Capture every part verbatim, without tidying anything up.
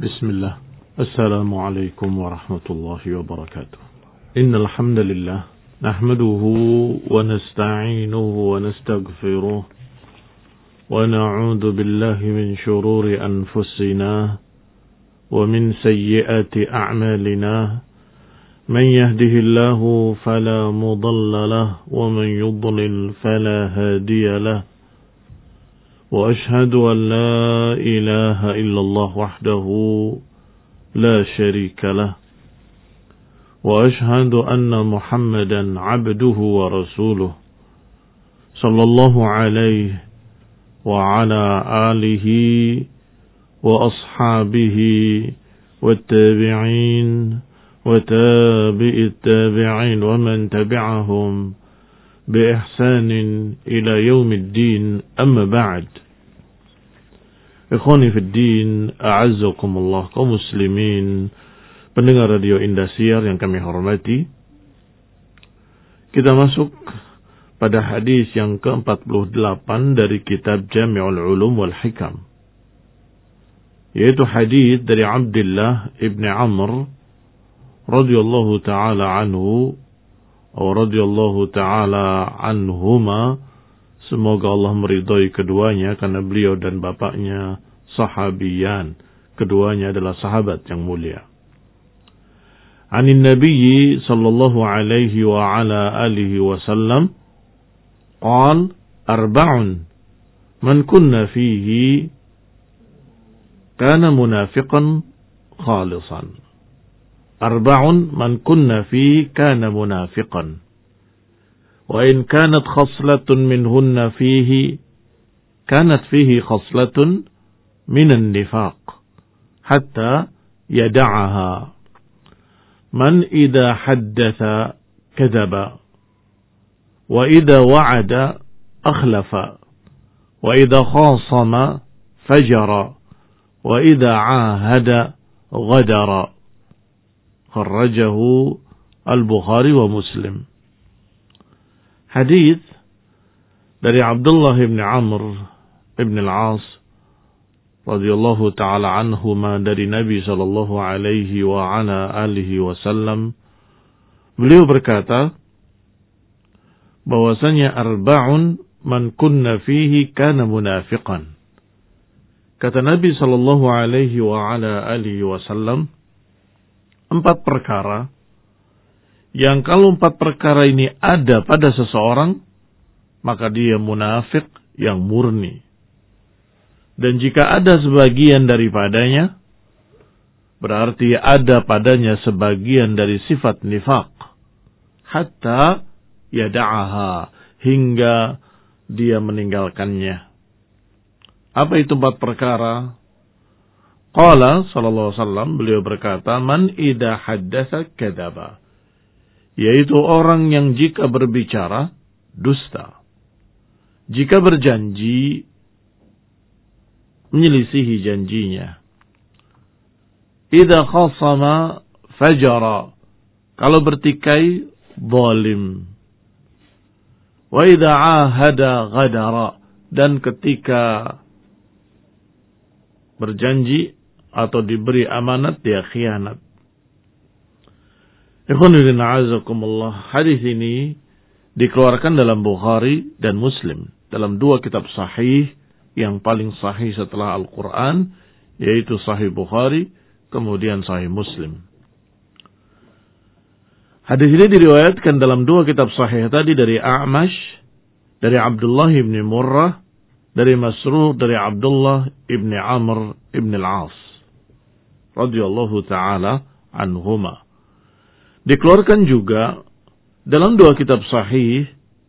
Bismillah. Assalamualaikum warahmatullahi wabarakatuh. Innal hamdalillah nahmaduhu wa nasta'inuhu wa nastaghfiruh wa na'udzu billahi min shururi anfusina wa min sayyiati a'malina. Man yahdihillahu fala mudilla lahu wa man yudlil fala hadiya lahu. وأشهد أن لا إله إلا الله وحده لا شريك له وأشهد أن محمدا عبده ورسوله صلى الله عليه وعلى آله وأصحابه والتابعين وتابع التابعين ومن تبعهم بإحسان إلى يوم الدين أما بعد. Ikhwani fid din, a'azzakumullah, kaum muslimin, pendengar radio Indosiar yang kami hormati. Kita masuk pada hadis yang ke empat puluh delapan dari kitab Jami'ul Ulum wal Hikam, yaitu hadis dari Abdullah ibn Amr radhiyallahu taala anhu atau radhiyallahu taala anhuma. Semoga Allah meridhai keduanya karena beliau dan bapaknya sahabiyan. Keduanya adalah sahabat yang mulia. Anin Nabi sallallahu alaihi wa ala alihi wasallam qala arba'un man kunna fihi kana munafiqan khalisan. Arba'un man kunna fihi kana munafiqan. وإن كانت خصلة منهن فيه كانت فيه خصلة من النفاق حتى يدعها. من إذا حدث كذب وإذا وعد أخلف وإذا خاصم فجر وإذا عاهد غدر. خرجه البخاري ومسلم. Hadis dari Abdullah ibn Amr ibn al-As radhiyallahu taala anhuma dari Nabi sallallahu alaihi wa ala alihi wasallam, beliau berkata bahwasanya arba'un man kunna fihi kana munafiqan. Kata Nabi sallallahu alaihi wa ala alihi wasallam, empat perkara yang kalau empat perkara ini ada pada seseorang, maka dia munafik yang murni. Dan jika ada sebagian daripadanya, berarti ada padanya sebagian dari sifat nifaq. Hatta yada'aha, hingga dia meninggalkannya. Apa itu empat perkara? Qala sallallahu alaihi wasallam, beliau berkata, man idza haddatsa kadzaba, yaitu orang yang jika berbicara dusta, jika berjanji menyelisihi janjinya. Idza khasama fajara, kalau bertikai zalim. Wa idza ahada ghadara, dan ketika berjanji atau diberi amanat dia khianat. Hadis ini dikeluarkan dalam Bukhari dan Muslim, dalam dua kitab sahih yang paling sahih setelah Al-Quran, yaitu Sahih Bukhari, kemudian Sahih Muslim. Hadis ini diriwayatkan dalam dua kitab sahih tadi dari A'mash, dari Abdullah ibn Murrah, dari Masruq, dari Abdullah ibn Amr ibn al-As radhiyallahu ta'ala anhuma. Dikeluarkan juga dalam dua kitab sahih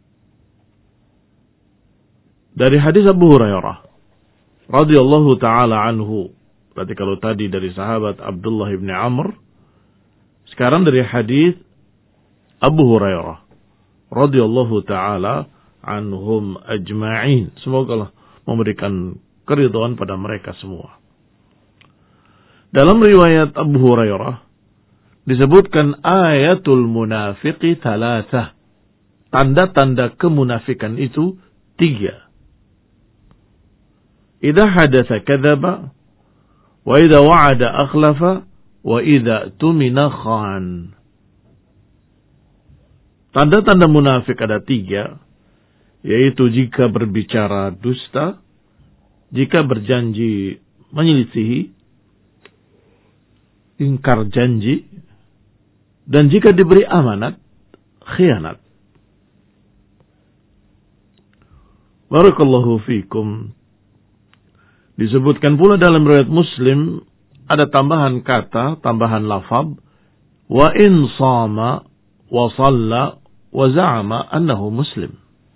dari hadis Abu Hurairah radhiyallahu taala anhu. Berarti kalau tadi dari sahabat Abdullah bin Amr, sekarang dari hadis Abu Hurairah radhiyallahu taala anhum ajma'in. Semoga Allah memberikan keridhaan pada mereka semua. Dalam riwayat Abu Hurairah disebutkan ayatul munafiqi thalathah. Tanda-tanda kemunafikan itu tiga. Idza hadatsa kadzaba wa idza wa'ada akhlafa, wa idza tumina khan. Tanda-tanda munafik ada tiga, yaitu jika berbicara dusta, jika berjanji menyelisihi, ingkar janji, dan jika diberi amanat, khianat. Barakallahu fikum. Disebutkan pula dalam riwayat Muslim, ada tambahan kata, tambahan lafaz, wa in sama wa shalla wa za'ama annahu muslim.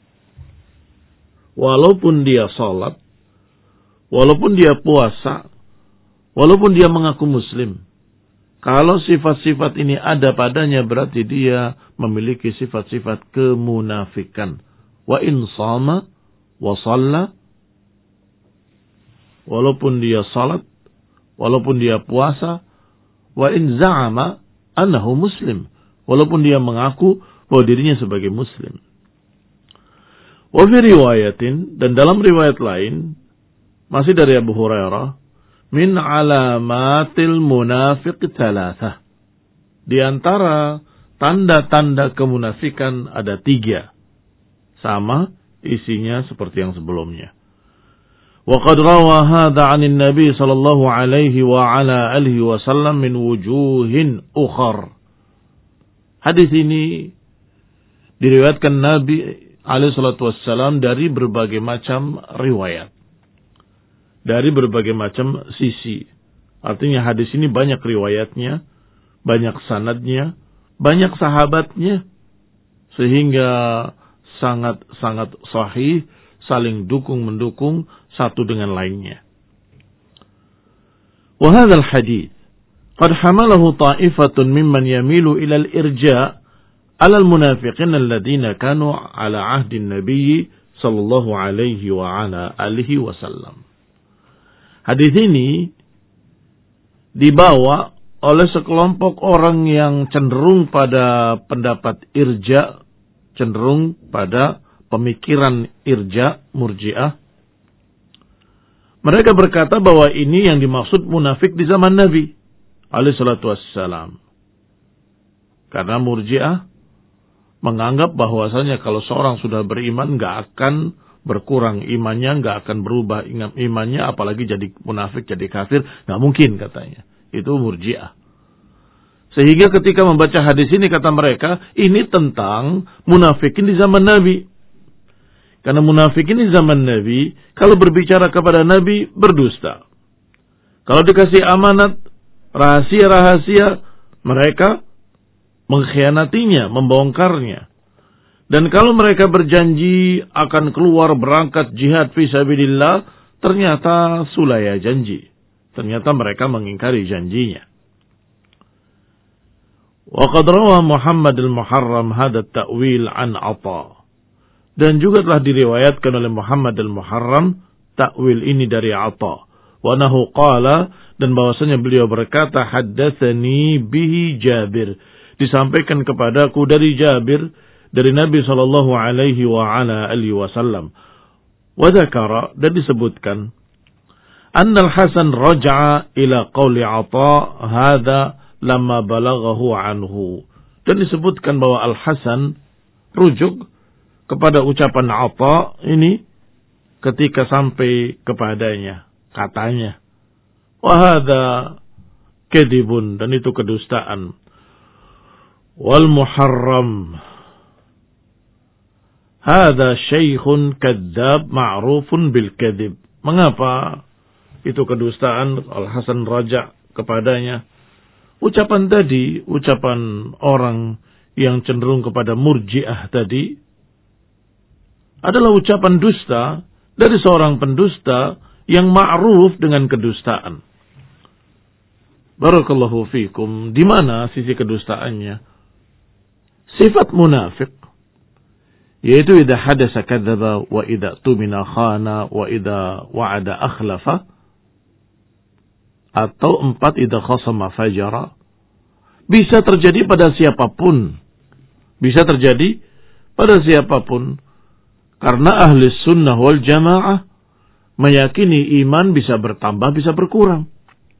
Walaupun dia salat, walaupun dia puasa, walaupun dia mengaku muslim, kalau sifat-sifat ini ada padanya, berarti dia memiliki sifat-sifat kemunafikan. Wa in sama wa shalla, walaupun dia salat, walaupun dia puasa, wa in za'ama annahu muslim, walaupun dia mengaku bahwa dirinya sebagai muslim. Wa fi riwayatin, dan dalam riwayat lain masih dari Abu Hurairah, min alamatil munafiq thalathah. Di antara tanda-tanda kemunafikan ada tiga. Sama isinya seperti yang sebelumnya. Wa qad rawa hadha 'anil Nabi sallallahu alaihi wa ala alihi wasallam min wujuhin ukhar. Hadis ini diriwayatkan Nabi alaihi salatu wassalam dari berbagai macam riwayat, dari berbagai macam sisi. Artinya hadis ini banyak riwayatnya, banyak sanadnya, banyak sahabatnya, sehingga sangat-sangat sahih, saling dukung-mendukung satu dengan lainnya. Wa hadzal hadits qad hamalahu ta'ifatun mimman yamilu ila al-irja' ala al-munafiqin alladziina kanu ala 'ahdi an-nabiy sallallahu alaihi wa ala alihi wasallam. Hadis ini dibawa oleh sekelompok orang yang cenderung pada pendapat irja', cenderung pada pemikiran irja', murji'ah. Mereka berkata bahwa ini yang dimaksud munafik di zaman Nabi alaihi salatu wassalam. Karena murji'ah menganggap bahwasanya kalau seorang sudah beriman nggak akan berkurang imannya, nggak akan berubah imannya, apalagi jadi munafik, jadi kafir, nggak mungkin katanya. Itu murji'ah. Sehingga ketika membaca hadis ini kata mereka, ini tentang munafikin di zaman Nabi. Karena munafikin di zaman Nabi, kalau berbicara kepada Nabi, berdusta. Kalau dikasih amanat, rahasia-rahasia, mereka mengkhianatinya, membongkarnya. Dan kalau mereka berjanji akan keluar berangkat jihad fisabilillah, ternyata sulaya janji. Ternyata mereka mengingkari janjinya. Wa qad rawa Muhammad al-Muharram hadha at-ta'wil an Atha. Dan juga telah diriwayatkan oleh Muhammad al-Muharram takwil ini dari Atha. Wa nahu qala, dan bahwasanya beliau berkata, haddatsani bihi Jabir, disampaikan kepadaku dari Jabir dari Nabi sallallahu alaihi wa ala alihi wasallam. Wa dzakara, dan disebutkan anna al-Hasan raja'a ila qauli Atha hadza lamma balaghahu anhu. Dan disebutkan bahwa Al-Hasan rujuk kepada ucapan Atha ini ketika sampai kepadanya, katanya, wa hadza kadhibun, dan itu kedustaan. Wal Muharram hadza syaikhun kadzdzab ma'rufun bil kadhib. Mengapa itu kedustaan? Al-Hasan raja kepadanya. Ucapan tadi, ucapan orang yang cenderung kepada murji'ah tadi, adalah ucapan dusta dari seorang pendusta yang ma'ruf dengan kedustaan. Barakallahu fikum. Di mana sisi kedustaannya? Sifat munafik, yaitu idza hadasa kadzdzaba wa idza tumina khana wa idza wa'ada akhlafa, atau empat idza khasama fajara. Bisa terjadi pada siapapun. Bisa terjadi pada siapapun. Karena ahli sunnah wal jamaah meyakini iman bisa bertambah, bisa berkurang.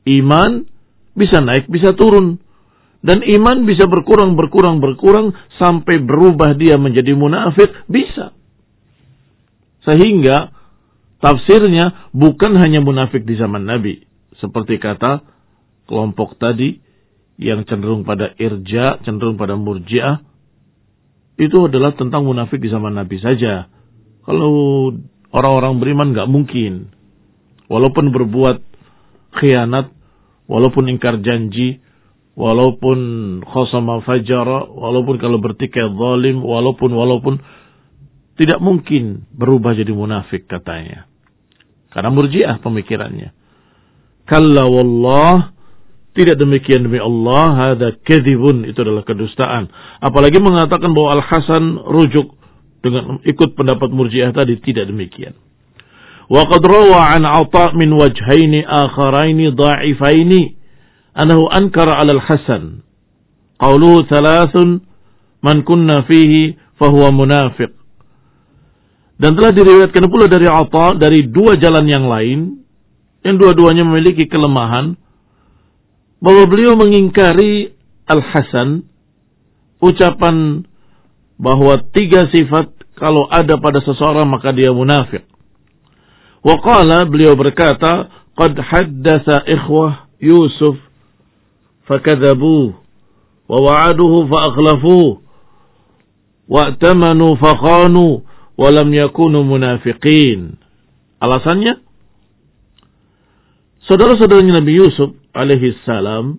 Iman bisa naik, bisa turun. Dan iman bisa berkurang, berkurang, berkurang sampai berubah dia menjadi munafik, bisa. Sehingga tafsirnya bukan hanya munafik di zaman Nabi. Seperti kata kelompok tadi yang cenderung pada irja, cenderung pada murji'ah. Itu adalah tentang munafik di zaman Nabi saja. Kalau orang-orang beriman nggak mungkin. Walaupun berbuat khianat, walaupun ingkar janji, walaupun khosama fajara, walaupun kalau bertikai zalim, walaupun, walaupun, tidak mungkin berubah jadi munafik katanya. Karena murji'ah pemikirannya. Kalla wallah, tidak demikian demi Allah, hadza kadzibun, itu adalah kedustaan. Apalagi mengatakan bahwa Al-Hasan rujuk dengan ikut pendapat murji'ah tadi, tidak demikian. Wa qad rawa an 'Atha' min wajhaini akharaini dha'ifaini annahu ankara 'ala Al-Hasan qawluhu thalathun man kunna fihi fahuwa munafiq. Dan telah diriwayatkan pula dari Atha dari dua jalan yang lain yang dua-duanya memiliki kelemahan, bahwa beliau mengingkari Al-Hasan ucapan bahwa tiga sifat kalau ada pada seseorang maka dia munafik. Wa qala, beliau berkata, qad haddatsa ikhwah Yusuf fakadzabuhu wa wa'aduhu fa akhlafuhu wa atamanu fa khanu wa lam yakunu munafiqin. Alasannya, saudara-saudaranya Nabi Yusuf alaihi salam,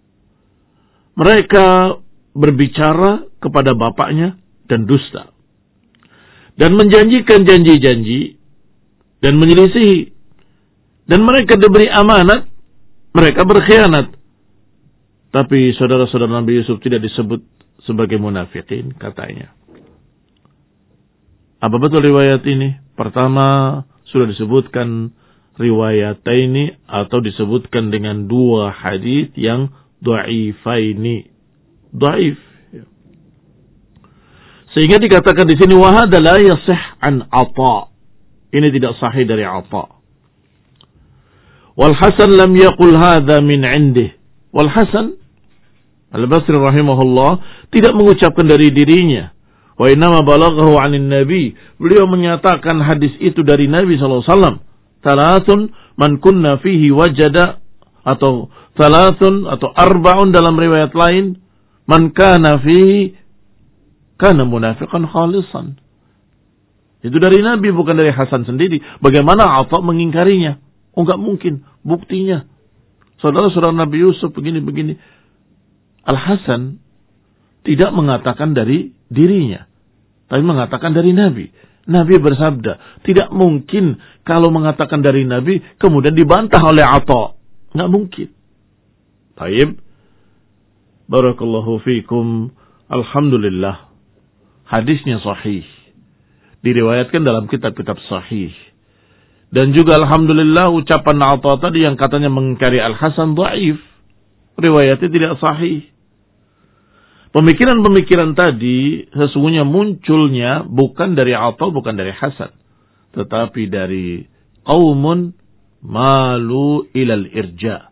mereka berbicara kepada bapaknya dan dusta, dan menjanjikan janji-janji dan menyelisihi, dan mereka diberi amanat, mereka berkhianat. Tapi saudara-saudara Nabi Yusuf tidak disebut sebagai munafikin, katanya. Apa betul riwayat ini? Pertama, sudah disebutkan riwayat ini atau disebutkan dengan dua hadis yang dha'ifaini. Dhaif. Sehingga dikatakan di sini wa hadza la yasih an Atha. Ini tidak sahih dari Atha. Wal Hasan lam yaqul hadza min 'indih. Wal Hasan Al-Basri rahimahullah tidak mengucapkan dari dirinya. Wa innama balaghahu 'anil Nabi. Beliau menyatakan hadis itu dari Nabi sallallahu alaihi wasallam. Thalathun man kunna fihi wajada, atau thalathun atau arba'un dalam riwayat lain, man kana fihi kana munafiqan khalisan. Itu dari Nabi, bukan dari Hasan sendiri. Bagaimana Atha mengingkarinya? Oh, enggak mungkin. Buktinya, saudara-saudara Nabi Yusuf begini-begini. Al-Hasan tidak mengatakan dari dirinya, tapi mengatakan dari Nabi. Nabi bersabda, tidak mungkin kalau mengatakan dari Nabi kemudian dibantah oleh Atha. Enggak mungkin. Baik. Barakallahu fikum. Alhamdulillah. Hadisnya sahih. Diriwayatkan dalam kitab-kitab sahih. Dan juga alhamdulillah ucapan Atha tadi yang katanya mengingkari Al-Hasan dhaif. Riwayatnya tidak sahih. Pemikiran-pemikiran tadi sesungguhnya munculnya bukan dari Atha, bukan dari Hasan, tetapi dari qaumun malu ilal irja.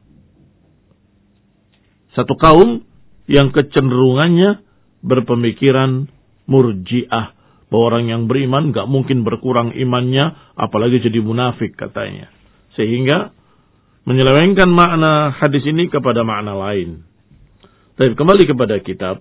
Satu kaum yang kecenderungannya berpemikiran murji'ah, bahwa orang yang beriman gak mungkin berkurang imannya, apalagi jadi munafik katanya. Sehingga menyelewengkan makna hadis ini kepada makna lain. Tapi kembali kepada kitab.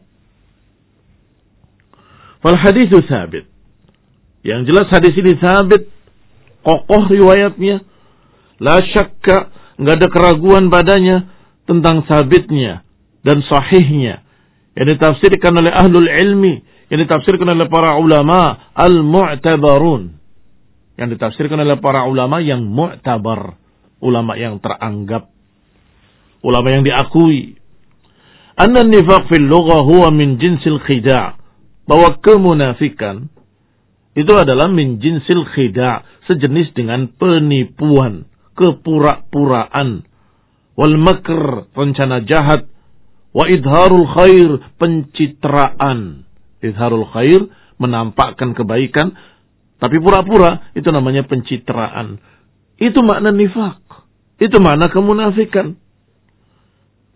Fal hadithu sabit. Yang jelas hadis ini sabit, kokoh riwayatnya, la syakka, enggak ada keraguan padanya tentang sabitnya dan sahihnya. Yang ditafsirkan oleh ahlul ilmi, yang ditafsirkan oleh para ulama al-mu'tabarun. Yang ditafsirkan oleh para ulama yang mu'tabar, ulama yang teranggap, ulama yang diakui. Anna nifaq fil lughah huwa min jinsil khida'. Bahwa kemunafikan itu adalah min jinsil khida', sejenis dengan penipuan, kepura-puraan, wal makr, rencana jahat, wa idharul khair, pencitraan. Idharul khair, menampakkan kebaikan tapi pura-pura, itu namanya pencitraan. Itu makna nifaq, itu makna kemunafikan.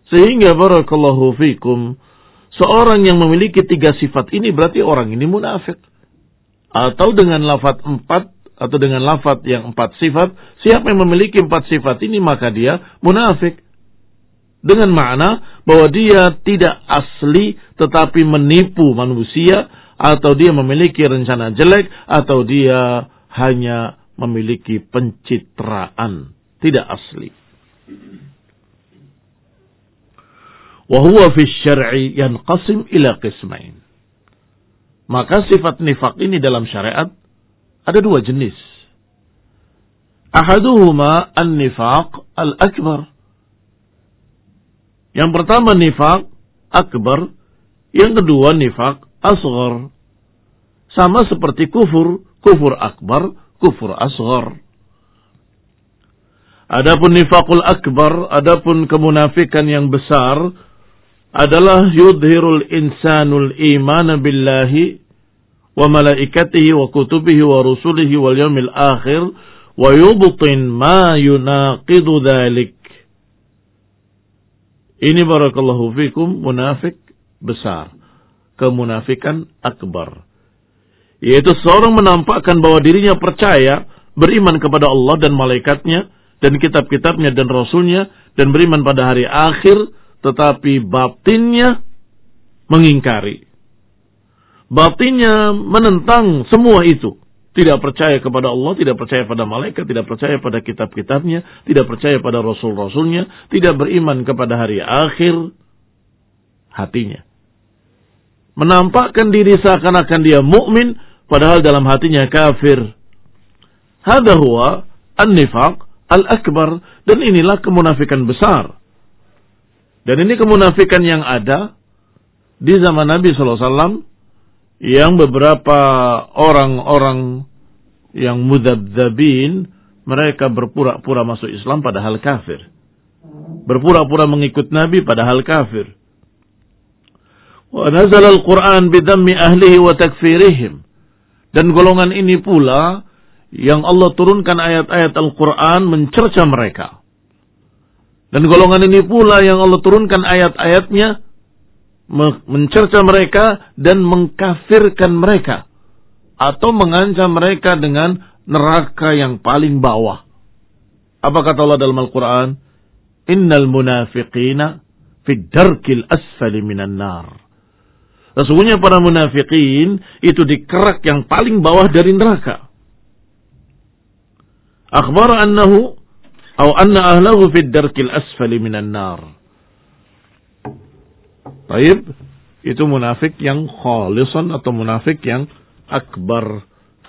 Sehingga barakallahu fikum, seorang yang memiliki tiga sifat ini berarti orang ini munafik. Atau dengan lafaz empat, atau dengan lafaz yang empat sifat, siapa yang memiliki empat sifat ini maka dia munafik. Dengan makna bahwa dia tidak asli tetapi menipu manusia, atau dia memiliki rencana jelek, atau dia hanya memiliki pencitraan, tidak asli. Wa huwa fi syar'i yanqasim ila qismain. Maka sifat nifaq ini dalam syariat ada dua jenis. Ahaduhuma an-nifaq al-akbar. Yang pertama nifaq akbar, yang kedua nifaq asghar. Sama seperti kufur, kufur akbar, kufur asghar. Adapun nifaqul akbar, adapun kemunafikan yang besar, adalah yudhirul insanul iman billahi wa malaikatihi wa kutubihi wa rusulihi wal yawmil akhir wa yubtin ma yunaqidu dhalik. Ini barakallahu fikum munafik besar, kemunafikan akbar, yaitu seorang menampakkan bahwa dirinya percaya, beriman kepada Allah dan malaikatnya dan kitab-kitabnya dan rasulnya, dan beriman pada hari akhir, tetapi batinnya mengingkari. Batinnya menentang semua itu. Tidak percaya kepada Allah, tidak percaya pada malaikat, tidak percaya pada kitab-kitabnya, tidak percaya pada rasul-rasulnya, tidak beriman kepada hari akhir. Hatinya menampakkan diri seakan-akan dia mukmin, padahal dalam hatinya kafir. Hadza huwa an-nifaq al-akbar, dan inilah kemunafikan besar. Dan ini kemunafikan yang ada di zaman Nabi sallallahu alaihi wasallam, yang beberapa orang-orang yang mudzabdzabin, mereka berpura-pura masuk Islam padahal kafir. Berpura-pura mengikut Nabi padahal kafir. Wa nazala al-Qur'an bidammi ahlihi wa takfirihim. Dan golongan ini pula yang Allah turunkan ayat-ayat Al-Qur'an mencerca mereka. Dan golongan ini pula yang Allah turunkan ayat-ayatnya mencerca mereka dan mengkafirkan mereka, atau mengancam mereka dengan neraka yang paling bawah. Apa kata Allah dalam Al-Quran? Innal munafiqina fid darkil asfali minan nar. Sesungguhnya para munafiqin itu di kerak yang paling bawah dari neraka. Akhbar annahu atau anna ahlahu fid darkil asfali minan nar. Baik, itu munafik yang khalisan atau munafik yang akbar.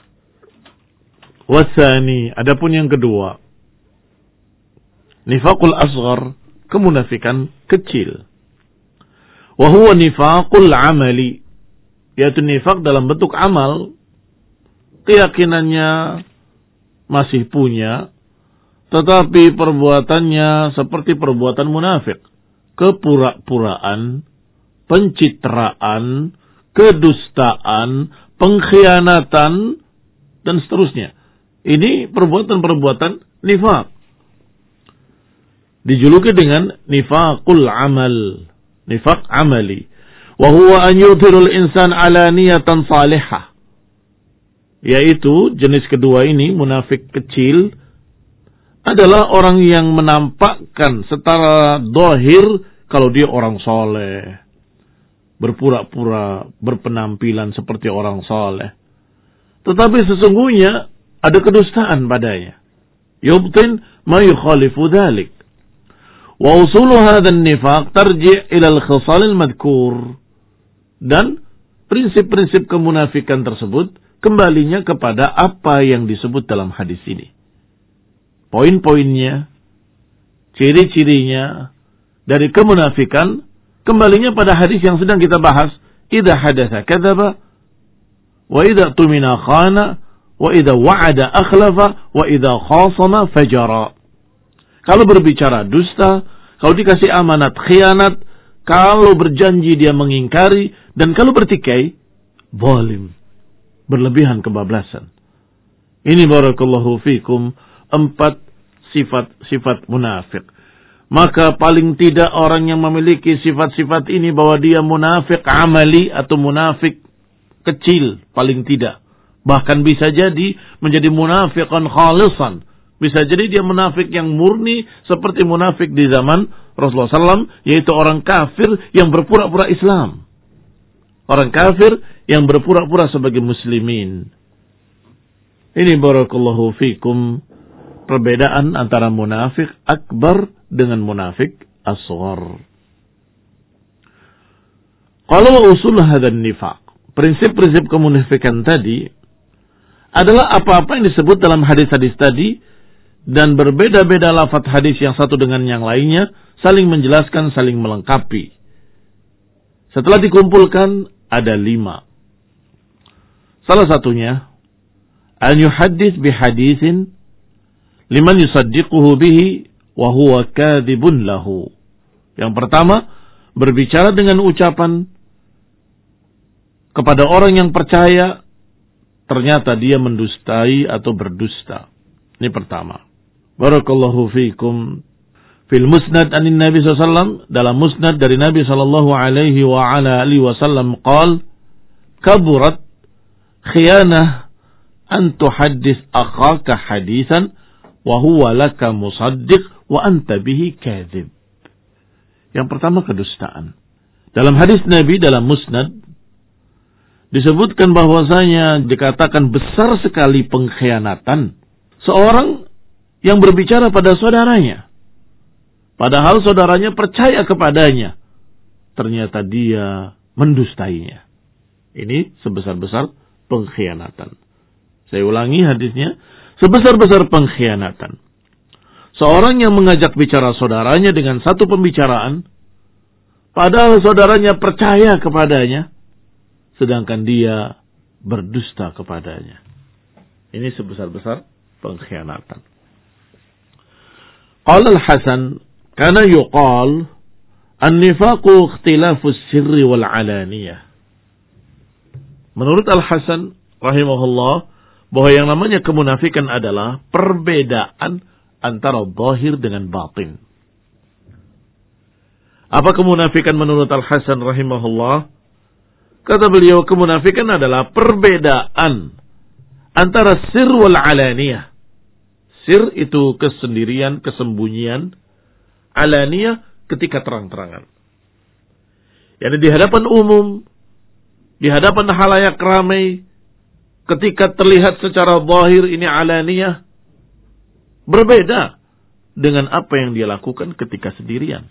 Wasani, adapun yang kedua, nifaqul asghar, kemunafikan kecil. Wa huwa nifaqul amali, yaitu nifaq dalam bentuk amal. Keyakinannya masih punya, tetapi perbuatannya seperti perbuatan munafik. Kepura-puraan, pencitraan, kedustaan, pengkhianatan, dan seterusnya. Ini perbuatan-perbuatan nifaq. Dijuluki dengan nifaqul amal, nifaq amali. Wa huwa an yudhirul insan ala niyatan salihah. Yaitu jenis kedua ini, munafik kecil, adalah orang yang menampakkan secara zahir kalau dia orang soleh, berpura-pura berpenampilan seperti orang soleh, tetapi sesungguhnya ada kedustaan padanya. Yubtin ma yukhalifu dhalik. Wa usulu hadzal nifaq tarji' ila al-khisal al-madhkur. Dan prinsip-prinsip kemunafikan tersebut kembalinya kepada apa yang disebut dalam hadis ini. Poin-poinnya, ciri-cirinya dari kemunafikan kembalinya pada hadis yang sedang kita bahas. Idza hadatsa kadzaba, wa idza tumina khana, wa idza wa'ada akhlafa, wa idza khasama fajara. Kalau berbicara dusta, kalau dikasih amanat khianat, kalau berjanji dia mengingkari, dan kalau bertikai zalim, berlebihan kebablasan. Ini barakallahu fikum empat sifat-sifat munafik. maka paling tidak orang yang memiliki sifat-sifat ini bahwa dia munafik amali atau munafik kecil, paling tidak. Bahkan bisa jadi menjadi munafiqan khalisan. Bisa jadi dia munafik yang murni seperti munafik di zaman Rasulullah shallallahu alaihi wasallam, yaitu orang kafir yang berpura-pura Islam. Orang kafir yang berpura-pura sebagai muslimin. Ini barakallahu fikum perbedaan antara munafik akbar dengan munafik asghar. Kalau usul hadan nifaq, prinsip-prinsip kemunafikan tadi adalah apa-apa yang disebut dalam hadis-hadis tadi dan berbeda-beda lafaz hadis yang satu dengan yang lainnya, saling menjelaskan, saling melengkapi. Setelah dikumpulkan ada lima. Salah satunya an yuhaddits bihaditsin liman yusaddiquhu bihi wa huwa kadhibun lahu. Yang pertama, berbicara dengan ucapan kepada orang yang percaya ternyata dia mendustai atau berdusta. Ini pertama. Barakallahu fiikum fil musnad anin Nabi sallallahu alaihi wasallam, dalam musnad dari Nabi sallallahu alaihi wa ala alihi wasallam qala kaburat khiyanah an tuhaddits akhaka hadisan wa huwa laka musaddiq wa anta bihi kadzib. Yang pertama kedustaan. Dalam hadis Nabi dalam musnad disebutkan bahwasanya dikatakan besar sekali pengkhianatan seorang yang berbicara pada saudaranya, padahal saudaranya percaya kepadanya, ternyata dia mendustainya. Ini sebesar-besar pengkhianatan. Saya ulangi hadisnya, sebesar-besar pengkhianatan. Seorang yang mengajak bicara saudaranya dengan satu pembicaraan, padahal saudaranya percaya kepadanya, sedangkan dia berdusta kepadanya. Ini sebesar-besar pengkhianatan. Qala al-Hasan, kana yuqal an-nifaqu ikhtilafu sirri wal alaniyah. Menurut Al-Hasan rahimahullah, bahwa yang namanya kemunafikan adalah perbedaan antara zahir dengan batin. Apa kemunafikan menurut Al-Hasan rahimahullah? Kata beliau, kemunafikan adalah perbedaan antara sir wal alaniyah. Sir itu kesendirian, kesembunyian. Alaniyah ketika terang-terangan. Yani di hadapan umum, di hadapan halayak ramai, ketika terlihat secara zahir ini alaniyah, berbeda dengan apa yang dia lakukan ketika sendirian.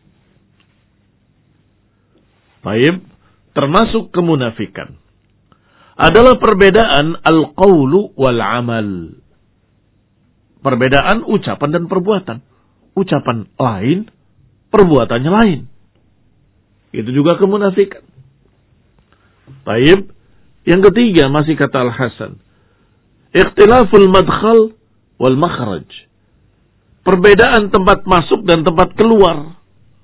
Baik, termasuk kemunafikan adalah perbedaan al-qawlu wal amal. Perbedaan ucapan dan perbuatan. Ucapan lain, perbuatannya lain. Itu juga kemunafikan. Baik, yang ketiga masih kata Al-Hasan, ikhtilaful madkhal wal makhraj. Perbedaan tempat masuk dan tempat keluar.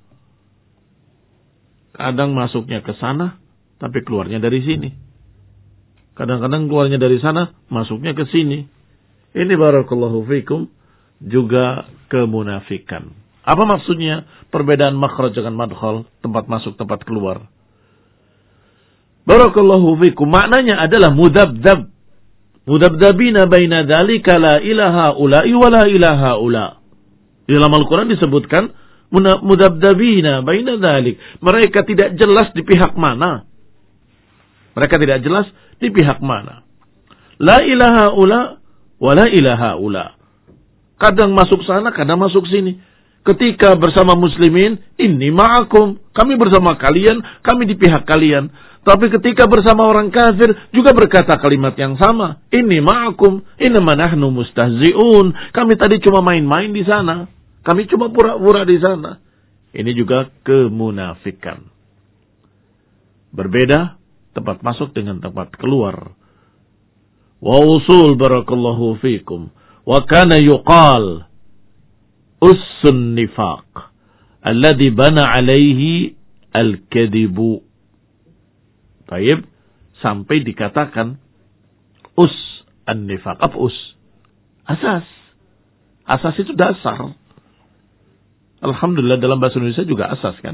Kadang masuknya ke sana, tapi keluarnya dari sini. Kadang-kadang keluarnya dari sana, masuknya ke sini. Ini barakallahu fikum juga kemunafikan. Apa maksudnya perbedaan makhraj dengan madkhal, tempat masuk, tempat keluar? Barakallahu fikum maknanya adalah mudabdab. Mudabdabina baina dzalika la ilaha ula'i wa la ilaha ula. Di dalam Al-Quran disebutkan mudabdabina baina dzalik. Mereka tidak jelas di pihak mana. Mereka tidak jelas di pihak mana. La ilaha ula wa la ilaha ula. Kadang masuk sana, kadang masuk sini. Ketika bersama muslimin, inni ma'akum. Kami bersama kalian, kami di pihak kalian. Tapi ketika bersama orang kafir, juga berkata kalimat yang sama. Inni ma'akum, innama nahnu mustahzi'un. Kami tadi cuma main-main di sana. Kami cuma pura-pura di sana. Ini juga kemunafikan. Berbeda tempat masuk dengan tempat keluar. Wa usul barakallahu fikum. Wa kana yuqal ussun nifaq alladhi bana alaihi al-kadhibu. Baik, sampai dikatakan us an-nifaq. Apa us? Asas. Asas itu dasar. Alhamdulillah dalam bahasa Indonesia juga asas kan.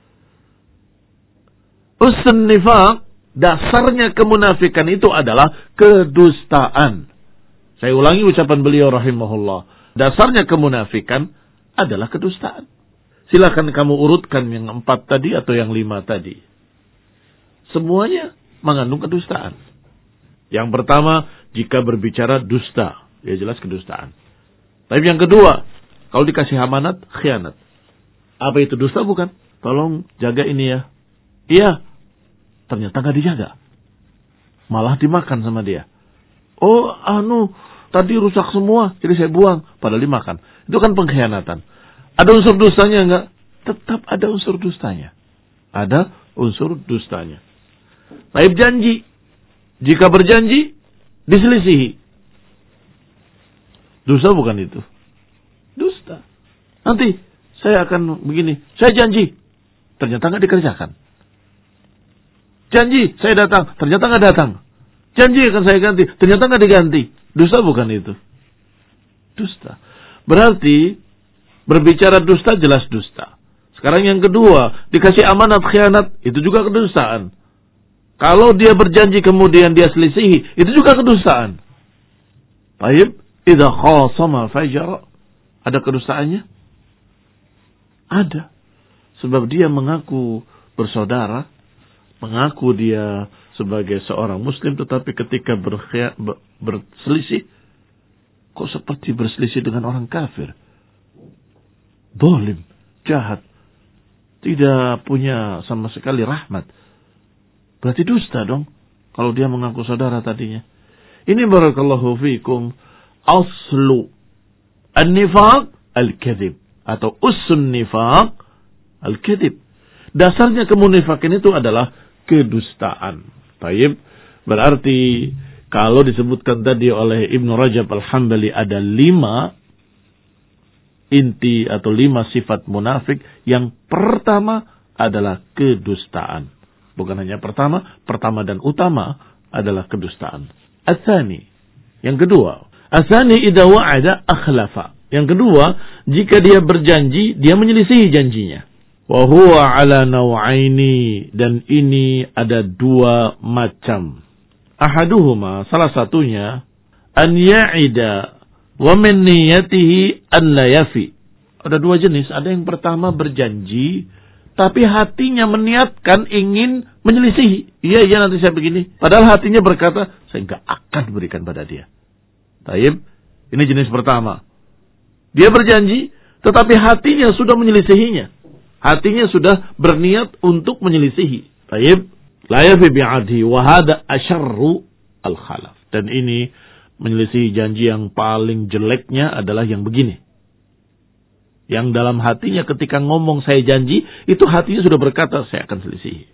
Usun nifaq, dasarnya kemunafikan itu adalah kedustaan. Saya ulangi ucapan beliau rahimahullah. Dasarnya kemunafikan adalah kedustaan. Silakan kamu urutkan yang empat tadi atau yang lima tadi. Semuanya mengandung kedustaan. Yang pertama, jika berbicara dusta. Ya jelas kedustaan. Tapi yang kedua, kalau dikasih amanat, khianat. Apa itu dusta bukan? Tolong jaga ini ya. Iya. Ternyata nggak dijaga. Malah dimakan sama dia. Oh, anu, tadi rusak semua, jadi saya buang. Padahal dimakan. Itu kan pengkhianatan. Ada unsur dustanya enggak? Tetap ada unsur dustanya. Ada unsur dustanya. Taib janji. Jika berjanji, diselisihi. Dusta bukan itu. Dusta. Nanti saya akan begini. Saya janji. Ternyata nggak dikerjakan. Janji saya datang. Ternyata nggak datang. Janji akan saya ganti. Ternyata nggak diganti. Dusta bukan itu. Dusta. Berarti berbicara dusta jelas dusta. Sekarang yang kedua, dikasih amanat khianat, itu juga kedustaan. Kalau dia berjanji kemudian dia selisihi, itu juga kedustaan. Baik, idza khasama fajara, ada kedustaannya? Ada. Sebab dia mengaku bersaudara, mengaku dia sebagai seorang muslim, tetapi ketika berkhia, ber, berselisih, kok seperti berselisih dengan orang kafir. Zalim, jahat, tidak punya sama sekali rahmat. Berarti dusta dong, kalau dia mengaku saudara tadinya. Ini barakallahu fikum, aslu an-nifaq al-kadhib, atau usun nifaq al-kadhib. Dasarnya kemunifakan itu adalah kedustaan. Baik, berarti kalau disebutkan tadi oleh Ibnu Rajab Al-Hambali ada lima inti atau lima sifat munafik. Yang pertama adalah kedustaan. Bukan hanya pertama, pertama dan utama adalah kedustaan. Asani, yang kedua. Asani idza wa'ada akhlafa. Yang kedua, jika dia berjanji, dia menyelisihi janjinya. Wa huwa ala naw'aini, dan ini ada dua macam. Ahaduhuma, salah satunya, an ya'ida wa min niyatihi an la yafi. Ada dua jenis. Ada yang pertama berjanji, tapi hatinya meniatkan ingin menyelisihi. Iya, iya nanti saya begini. Padahal hatinya berkata, saya enggak akan berikan pada dia. Taib, ini jenis pertama. Dia berjanji, tetapi hatinya sudah menyelisihinya. Hatinya sudah berniat untuk menyelisihi. Taib, la yafi bi'adhi wa hada asyarru al-khalaf. Dan ini menyelisihi janji yang paling jeleknya adalah yang begini. Yang dalam hatinya ketika ngomong saya janji, itu hatinya sudah berkata saya akan selisihi.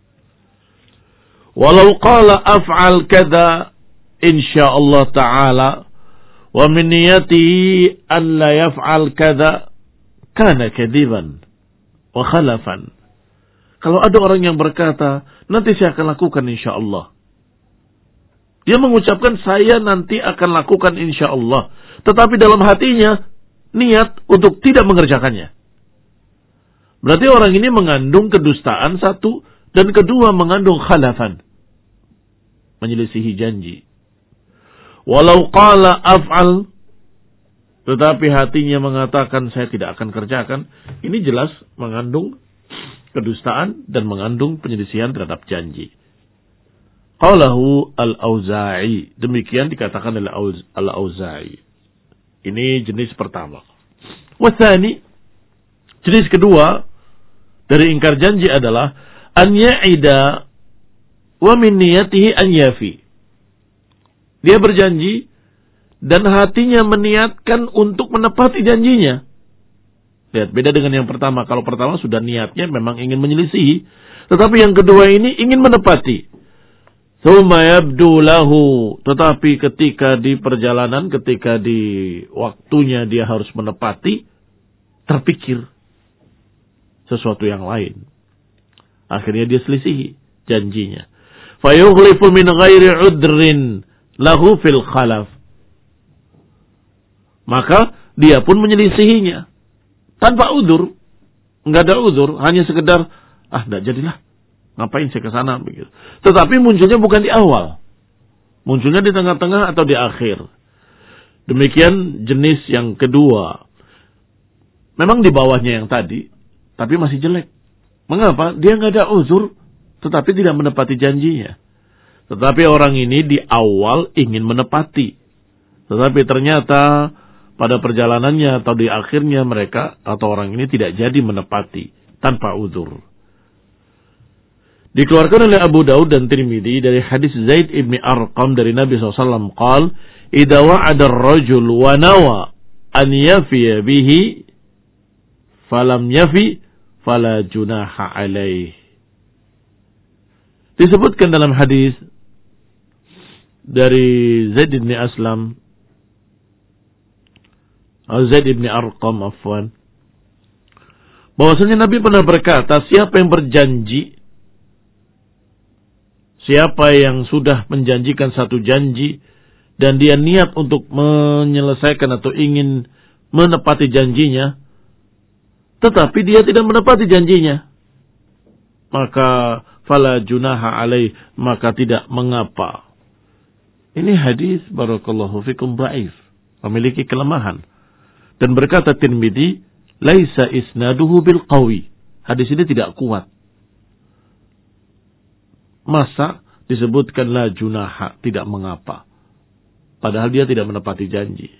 Walau qala af'al kada insyaallah ta'ala wa min niyatihi an la yaf'al kada kana kadiban wa khalafan. Kalau ada orang yang berkata nanti saya akan lakukan insyaallah, dia mengucapkan saya nanti akan lakukan insyaallah, tetapi dalam hatinya niat untuk tidak mengerjakannya. Berarti orang ini mengandung kedustaan satu, dan kedua mengandung khalafan, menyelisihi janji. Walau qala af'al, tetapi hatinya mengatakan saya tidak akan kerjakan, ini jelas mengandung kedustaan dan mengandung penyelisihan terhadap janji. Qalahu al-Auza'i, demikian dikatakan oleh al-Auza'i. Ini jenis pertama. Wasani, jenis kedua dari ingkar janji adalah an ya'ida wa min niyatihi an yafi. Dia berjanji dan hatinya meniatkan untuk menepati janjinya. Lihat, beda dengan yang pertama. Kalau pertama sudah niatnya memang ingin menyelisihi, tetapi yang kedua ini ingin menepati. Tsumma yabdu lahu, tetapi ketika di perjalanan, ketika di waktunya dia harus menepati, terpikir sesuatu yang lain. Akhirnya dia selisihi janjinya. Fayughlifu min ghairi udrin lahu fil khalaf. Maka dia pun menyelisihinya tanpa udzur, nggak ada udzur, hanya sekedar ah enggak jadilah, ngapain saya ke sana begitu. Tetapi munculnya bukan di awal, munculnya di tengah-tengah atau di akhir. Demikian jenis yang kedua, memang di bawahnya yang tadi, tapi masih jelek. Mengapa? Dia nggak ada uzur, tetapi tidak menepati janjinya. Tetapi orang ini di awal ingin menepati, tetapi ternyata pada perjalanannya atau di akhirnya mereka atau orang ini tidak jadi menepati tanpa uzur. Dikeluarkan oleh Abu Daud dan Tirmidzi dari hadis Zaid ibn Arqam dari Nabi shallallahu alaihi wasallam qala idza wa'ada ar-rajul wa nawa an yafiya bihi falam yafi fala junaha alaih. Disebutkan dalam hadis dari Zaid bin Aslam, Zaid bin Arqam afwan, bahwasanya Nabi pernah berkata, siapa yang berjanji, siapa yang sudah menjanjikan satu janji dan dia niat untuk menyelesaikan atau ingin menepati janjinya, tetapi dia tidak menepati janjinya, maka fala junaha alaih, maka tidak mengapa. Ini hadis barakallahu fikum dhaif, memiliki kelemahan. Dan berkata Tirmidzi, laisa isnaduhu bil qawi. Hadis ini tidak kuat. Masa disebutkan la junaha, tidak mengapa, padahal dia tidak menepati janji.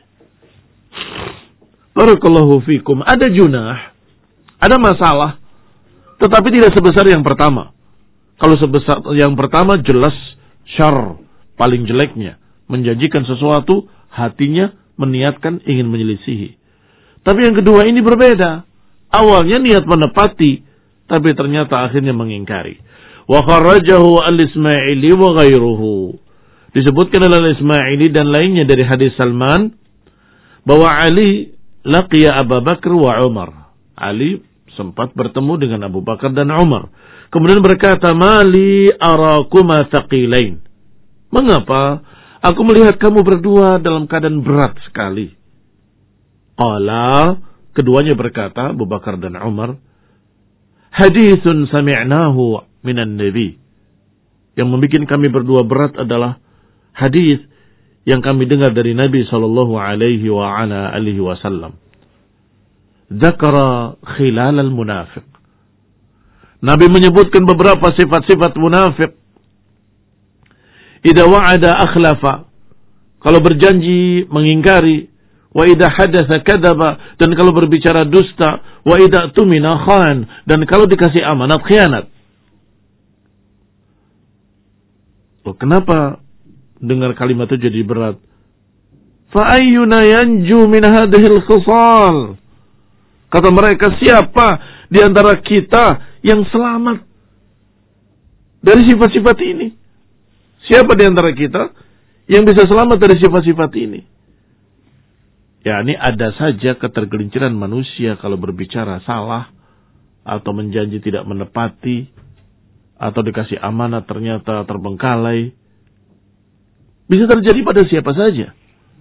Barakallahu fikum, ada junah, ada masalah, tetapi tidak sebesar yang pertama. Kalau sebesar yang pertama jelas syarr, paling jeleknya, menjanjikan sesuatu, hatinya meniatkan ingin menyelisihi. Tapi yang kedua ini berbeda. Awalnya niat menepati, tapi ternyata akhirnya mengingkari. Wa kharajahu al-Ismaili wa ghairuhu. Disebutkan oleh al-Ismaili dan lainnya dari hadis Salman bahwa Ali laqiya Abu Bakar wa Umar. Ali sempat bertemu dengan Abu Bakar dan Umar. Kemudian berkata, "Mali arakuma thaqilain." Mengapa aku melihat kamu berdua dalam keadaan berat sekali? Qala, keduanya berkata, Abu Bakar dan Umar, hadithun sami'nahu minan Nabi. Yang membuat kami berdua berat adalah hadis yang kami dengar dari Nabi sallallahu alaihi wa ala alihi wasallam. Dzakara khilal al-munafiq. Nabi menyebutkan beberapa sifat-sifat munafik. Idza wa'ada akhlafa, kalau berjanji mengingkari, wa idza hadatsa kadzaba, dan kalau berbicara dusta, wa idza tumina khan, dan kalau dikasih amanat khianat. Oh, kenapa dengar kalimat itu jadi berat? Fa ayyuna yanju min hadhil khisal? Kata mereka, siapa di antara kita yang selamat dari sifat-sifat ini? Siapa di antara kita yang bisa selamat dari sifat-sifat ini? Ya, ini ada saja ketergelinciran manusia kalau berbicara salah, atau menjanji tidak menepati, atau dikasih amanat ternyata terbengkalai. Bisa terjadi pada siapa saja.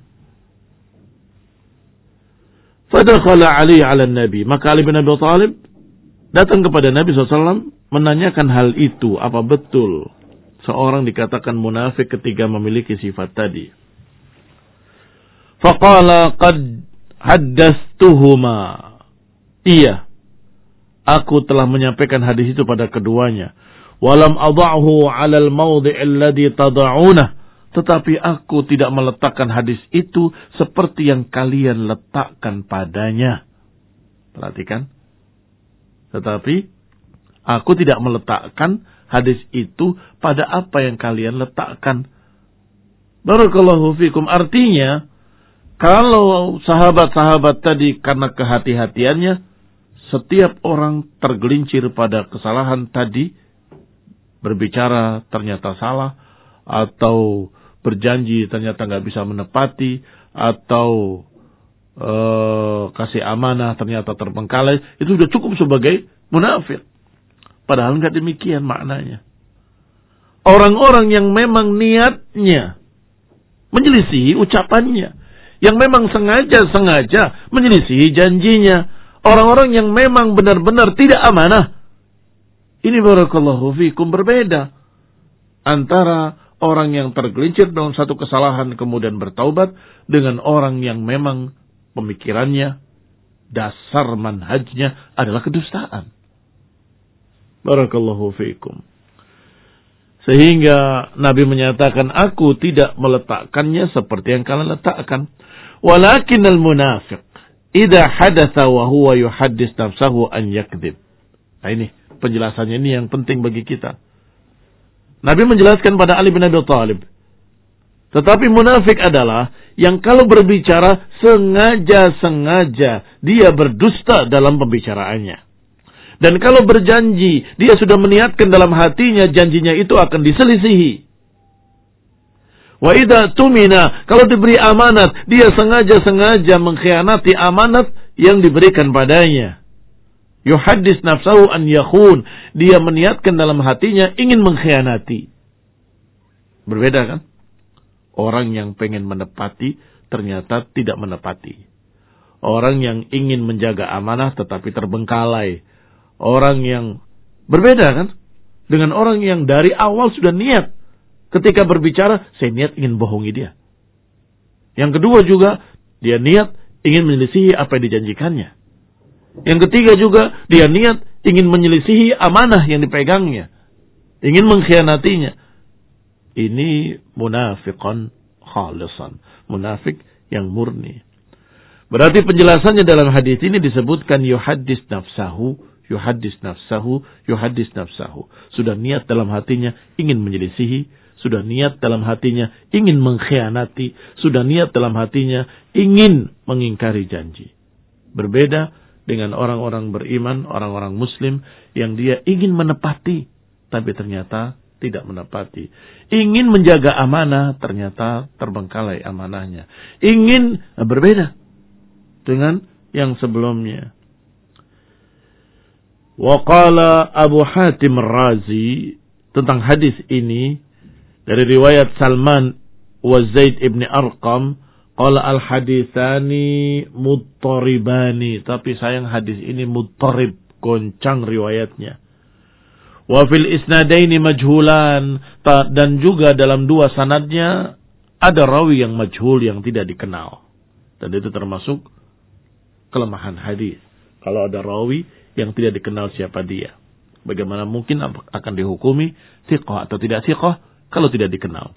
Fadakhala Ali ala Nabi. Maka Ali bin Abi Thalib datang kepada Nabi shallallahu alaihi wasallam menanyakan hal itu. Apa betul seorang dikatakan munafik ketika memiliki sifat tadi? Faqala qad haddastuhuma. Iya, aku telah menyampaikan hadis itu pada keduanya. Walam ada'hu 'alal mawdi' alladhi tada'unah. Tetapi aku tidak meletakkan hadis itu seperti yang kalian letakkan padanya. Perhatikan. Tetapi aku tidak meletakkan hadis itu pada apa yang kalian letakkan. Barakallahu fikum. Artinya, kalau sahabat-sahabat tadi karena kehati-hatiannya, setiap orang tergelincir pada kesalahan tadi, berbicara ternyata salah, atau berjanji ternyata nggak bisa menepati, atau e, kasih amanah ternyata terbengkalai, itu sudah cukup sebagai munafik. Padahal nggak demikian maknanya. Orang-orang yang memang niatnya menyelisihi ucapannya, yang memang sengaja-sengaja menyelisihi janjinya, orang-orang yang memang benar-benar tidak amanah. Ini barakallahu fikum berbeda antara orang yang tergelincir dalam satu kesalahan kemudian bertaubat dengan orang yang memang pemikirannya, dasar manhajnya adalah kedustaan. Barakallahu fikum. Sehingga Nabi menyatakan, aku tidak meletakkannya seperti yang kalian letakkan. Walakinnal munafiq idza hadatsa wa huwa yuhaddits nafsahu an yakdzib. Nah ini penjelasannya, ini yang penting bagi kita. Nabi menjelaskan pada Ali bin Abi Thalib, tetapi munafik adalah yang kalau berbicara sengaja-sengaja dia berdusta dalam pembicaraannya. Dan kalau berjanji, dia sudah meniatkan dalam hatinya janjinya itu akan diselisihi. Wa idza tumina, kalau diberi amanat, dia sengaja-sengaja mengkhianati amanat yang diberikan padanya. Yuhaddits nafsahu an yakhun, dia meniatkan dalam hatinya ingin mengkhianati. Berbeda kan? Orang yang pengen menepati ternyata tidak menepati. Orang yang ingin menjaga amanah tetapi terbengkalai. Orang yang berbeda kan dengan orang yang dari awal sudah niat ketika berbicara, saya niat ingin bohongi dia. Yang kedua juga, dia niat ingin menyelisihi apa yang dijanjikannya. Yang ketiga juga, dia niat ingin menyelisihi amanah yang dipegangnya, ingin mengkhianatinya. Ini munafiqan khalisan, munafik yang murni. Berarti penjelasannya dalam hadis ini disebutkan yuhaddits nafsahu, yuhaddits nafsahu, yuhaddits nafsahu. Sudah niat dalam hatinya ingin menyelisihi, sudah niat dalam hatinya ingin mengkhianati, sudah niat dalam hatinya ingin mengingkari janji. Berbeda dengan orang-orang beriman, orang-orang muslim yang dia ingin menepati, tapi ternyata tidak menepati. Ingin menjaga amanah, ternyata terbengkalai amanahnya. Ingin, berbeda dengan yang sebelumnya. Wa qala Abu Hatim Ar-Razi tentang hadis ini dari riwayat Salman wa Zaid ibn Arqam, qala al-haditsani muttaribani, tapi sayang hadis ini muttarib, goncang riwayatnya. Wa fil isnadaini majhulan, dan juga dalam dua sanadnya ada rawi yang majhul, yang tidak dikenal. Dan itu termasuk kelemahan hadis. Kalau ada rawi yang tidak dikenal siapa dia, bagaimana mungkin akan dihukumi thiqah atau tidak thiqah kalau tidak dikenal?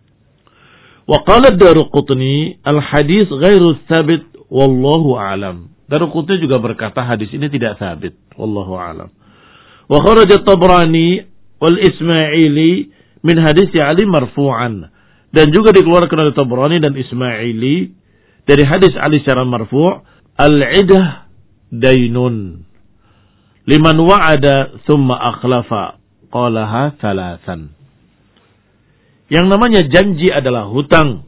Wa qala Daruqutni al-hadis ghairu tsabit wallahu a'lam. Daruqutni juga berkata hadis ini tidak tsabit, wallahu a'lam. Wa kharaja Tabrani wal Ismaili min hadis Ali marfu'an, dan juga dikeluarkan oleh Tabrani dan Ismaili dari hadis Ali secara marfu', al-idah dainun liman wa'ada thumma akhlafa qalaha thalathan. Yang namanya janji adalah hutang.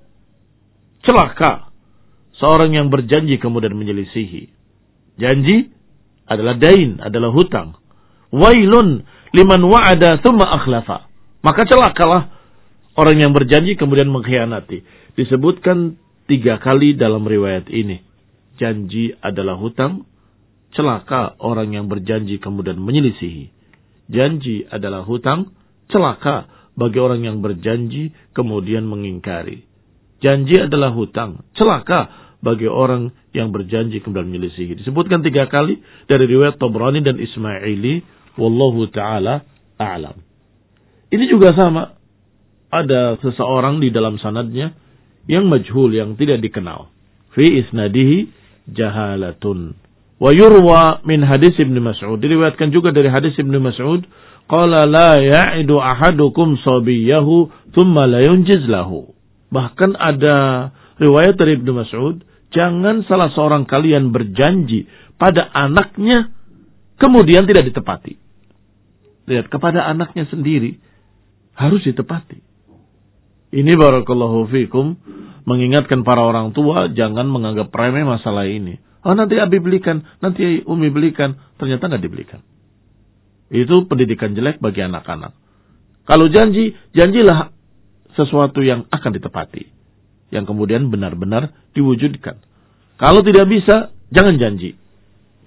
Celaka seorang yang berjanji kemudian menyelisihi. Janji adalah dain, adalah hutang. Wailun liman wa'ada thumma akhlafa. Maka celakalah orang yang berjanji kemudian mengkhianati. Disebutkan tiga kali dalam riwayat ini. Janji adalah hutang. Celaka orang yang berjanji kemudian menyelisihi. Janji adalah hutang. Celaka bagi orang yang berjanji kemudian mengingkari. Janji adalah hutang. Celaka bagi orang yang berjanji kemudian menyelisihi. Disebutkan tiga kali dari riwayat Tabrani dan Ismaili. Wallahu ta'ala a'lam. Ini juga sama. Ada seseorang di dalam sanadnya yang majhul, yang tidak dikenal. Fi isnadihi jahalatun. Wa yurwa min hadis Ibn Mas'ud. Diriwayatkan juga dari hadis Ibn Mas'ud. Qala la ya'idu ahadukum sabiyahu thumma la yunjiz lahu. Bahkan ada riwayat dari Ibn Mas'ud, jangan salah seorang kalian berjanji pada anaknya kemudian tidak ditepati. Lihat, kepada anaknya sendiri harus ditepati. Ini barakallahu fikum mengingatkan para orang tua jangan menganggap remeh masalah ini. Oh, nanti Abi belikan, nanti Umi belikan, ternyata nggak dibelikan. Itu pendidikan jelek bagi anak-anak. Kalau janji, janjilah sesuatu yang akan ditepati, yang kemudian benar-benar diwujudkan. Kalau tidak bisa, jangan janji.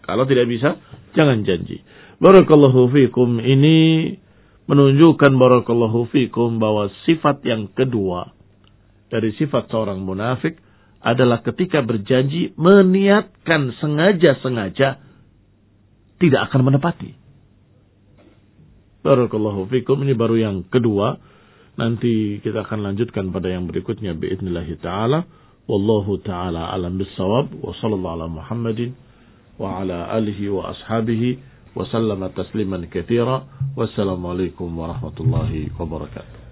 Kalau tidak bisa, jangan janji. Barakallahu fikum, ini menunjukkan barakallahu fikum bahwa sifat yang kedua dari sifat seorang munafik adalah ketika berjanji meniatkan sengaja-sengaja tidak akan menepati. Barakallahu fikum, ini baru yang kedua. Nanti kita akan lanjutkan pada yang berikutnya biidznillah taala. Wallahu taala alam bissawab. Wa sallallahu ala Muhammadin wa ala alihi wa ashabihi wa sallama tasliman katsira. Wassalamualaikum warahmatullahi wabarakatuh.